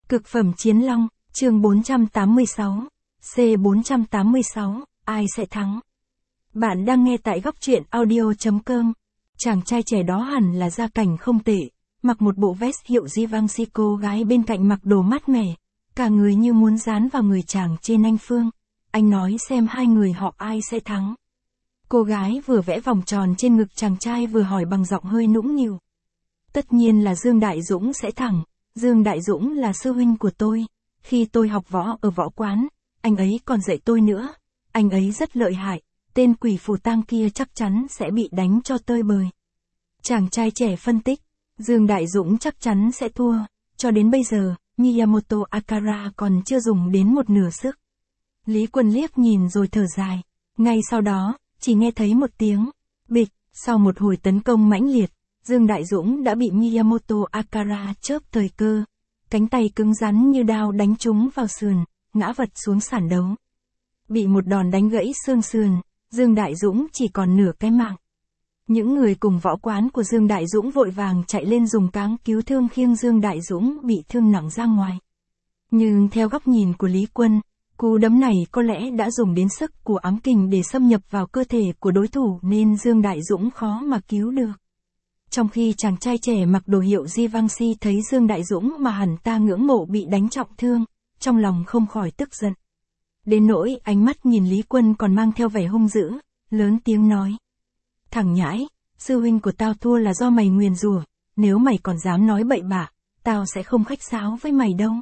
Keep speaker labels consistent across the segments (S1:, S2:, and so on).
S1: Cực phẩm chiến long, chương 486, C486, ai sẽ thắng? Bạn đang nghe tại góc truyện audio.com. Chàng trai trẻ đó hẳn là gia cảnh không tệ, mặc một bộ vest hiệu Givenchy, cô gái bên cạnh mặc đồ mát mẻ, cả người như muốn dán vào người chàng trên anh Phương. Anh nói xem hai người họ ai sẽ thắng. Cô gái vừa vẽ vòng tròn trên ngực chàng trai vừa hỏi bằng giọng hơi nũng nịu. Tất nhiên là Dương Đại Dũng sẽ thắng. Dương Đại Dũng là sư huynh của tôi. Khi tôi học võ ở võ quán, anh ấy còn dạy tôi nữa. Anh ấy rất lợi hại, tên quỷ phù tang kia chắc chắn sẽ bị đánh cho tơi bời. Chàng trai trẻ phân tích, Dương Đại Dũng chắc chắn sẽ thua. Cho đến bây giờ, Miyamoto Akara còn chưa dùng đến một nửa sức. Lý Quân liếc nhìn rồi thở dài. Ngay sau đó, chỉ nghe thấy một tiếng bịch, sau một hồi tấn công mãnh liệt, Dương Đại Dũng đã bị Miyamoto Akara chớp thời cơ. Cánh tay cứng rắn như đao đánh trúng vào sườn, ngã vật xuống sàn đấu. Bị một đòn đánh gãy xương sườn, Dương Đại Dũng chỉ còn nửa cái mạng. Những người cùng võ quán của Dương Đại Dũng vội vàng chạy lên dùng cáng cứu thương khiêng Dương Đại Dũng bị thương nặng ra ngoài. Nhưng theo góc nhìn của Lý Quân, cú đấm này có lẽ đã dùng đến sức của ám kình để xâm nhập vào cơ thể của đối thủ nên Dương Đại Dũng khó mà cứu được. Trong khi chàng trai trẻ mặc đồ hiệu Givenchy thấy Dương Đại Dũng mà hẳn ta ngưỡng mộ bị đánh trọng thương, trong lòng không khỏi tức giận. Đến nỗi ánh mắt nhìn Lý Quân còn mang theo vẻ hung dữ, lớn tiếng nói. Thằng nhãi, sư huynh của tao thua là do mày nguyền rủa, nếu mày còn dám nói bậy bạ, tao sẽ không khách sáo với mày đâu.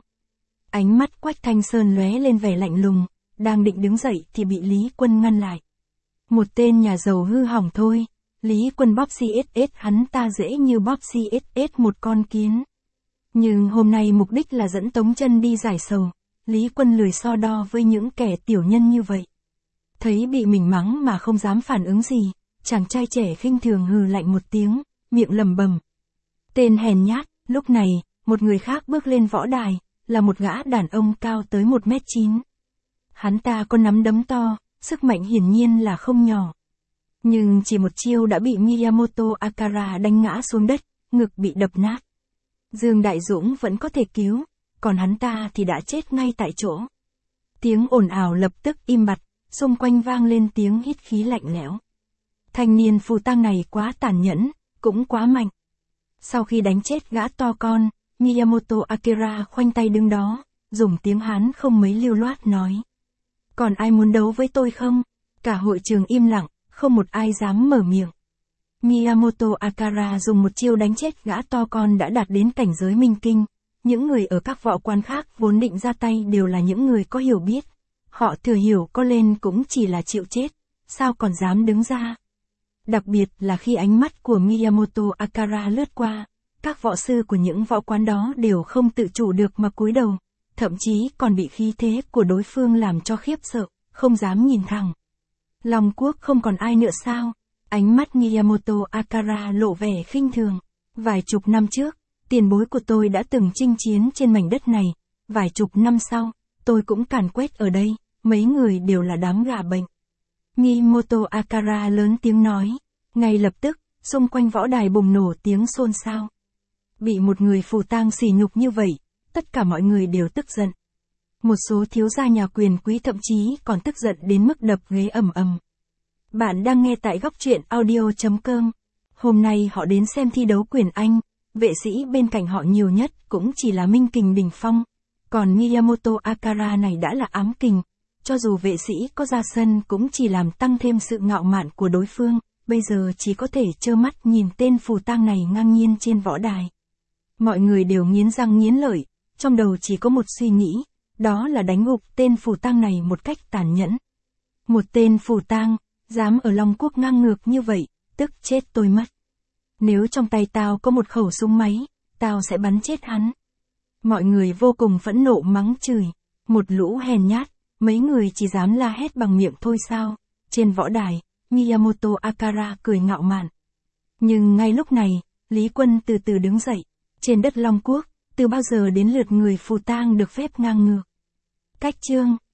S1: Ánh mắt Quách Thanh Sơn lóe lên vẻ lạnh lùng, đang định đứng dậy thì bị Lý Quân ngăn lại. Một tên nhà giàu hư hỏng thôi. Lý Quân bóp CSS hắn ta dễ như bóp CSS một con kiến. Nhưng hôm nay mục đích là dẫn Tống Chân đi giải sầu, Lý Quân lười so đo với những kẻ tiểu nhân như vậy. Thấy bị mình mắng mà không dám phản ứng gì, chàng trai trẻ khinh thường hừ lạnh một tiếng, miệng lẩm bẩm. Tên hèn nhát. Lúc này, một người khác bước lên võ đài, là một gã đàn ông cao tới 1m9. Hắn ta có nắm đấm to, sức mạnh hiển nhiên là không nhỏ. Nhưng chỉ một chiêu đã bị Miyamoto Akara đánh ngã xuống đất, ngực bị đập nát. Dương Đại Dũng vẫn có thể cứu, còn hắn ta thì đã chết ngay tại chỗ. Tiếng ồn ào lập tức im bặt, xung quanh vang lên tiếng hít khí lạnh lẽo. Thanh niên phù tang này quá tàn nhẫn, cũng quá mạnh. Sau khi đánh chết gã to con, Miyamoto Akira khoanh tay đứng đó, dùng tiếng Hán không mấy lưu loát nói. Còn ai muốn đấu với tôi không? Cả hội trường im lặng. Không một ai dám mở miệng. Miyamoto Akara dùng một chiêu đánh chết gã to con đã đạt đến cảnh giới minh kinh. Những người ở các võ quán khác vốn định ra tay đều là những người có hiểu biết. Họ thừa hiểu có lên cũng chỉ là chịu chết, sao còn dám đứng ra. Đặc biệt là khi ánh mắt của Miyamoto Akara lướt qua, các võ sư của những võ quán đó đều không tự chủ được mà cúi đầu, thậm chí còn bị khí thế của đối phương làm cho khiếp sợ, không dám nhìn thẳng. Long Quốc không còn ai nữa sao? Ánh mắt Miyamoto Akara lộ vẻ khinh thường. Vài chục năm trước, tiền bối của tôi đã từng chinh chiến trên mảnh đất này. Vài chục năm sau, tôi cũng càn quét ở đây. Mấy người đều là đám gà bệnh. Miyamoto Akara lớn tiếng nói. Ngay lập tức, xung quanh võ đài bùng nổ tiếng xôn xao. Bị một người phù tang sỉ nhục như vậy, tất cả mọi người đều tức giận. Một số thiếu gia nhà quyền quý thậm chí còn tức giận đến mức đập ghế ầm ầm. Bạn đang nghe tại góc truyện audio.com. Hôm nay họ đến xem thi đấu quyền Anh, vệ sĩ bên cạnh họ nhiều nhất cũng chỉ là minh kình đỉnh phong. Còn Miyamoto Akara này đã là ám kình, cho dù vệ sĩ có ra sân cũng chỉ làm tăng thêm sự ngạo mạn của đối phương, bây giờ chỉ có thể trơ mắt nhìn tên phù tang này ngang nhiên trên võ đài. Mọi người đều nghiến răng nghiến lợi, trong đầu chỉ có một suy nghĩ. Đó là đánh gục tên phù tang này một cách tàn nhẫn. Một tên phù tang, dám ở Long Quốc ngang ngược như vậy, tức chết tôi mất. Nếu trong tay tao có một khẩu súng máy, tao sẽ bắn chết hắn. Mọi người vô cùng phẫn nộ mắng chửi. Một lũ hèn nhát, mấy người chỉ dám la hét bằng miệng thôi sao? Trên võ đài, Miyamoto Akara cười ngạo mạn. Nhưng ngay lúc này, Lý Quân từ từ đứng dậy. Trên đất Long Quốc, từ bao giờ đến lượt người phù tang được phép ngang ngược? Cách chương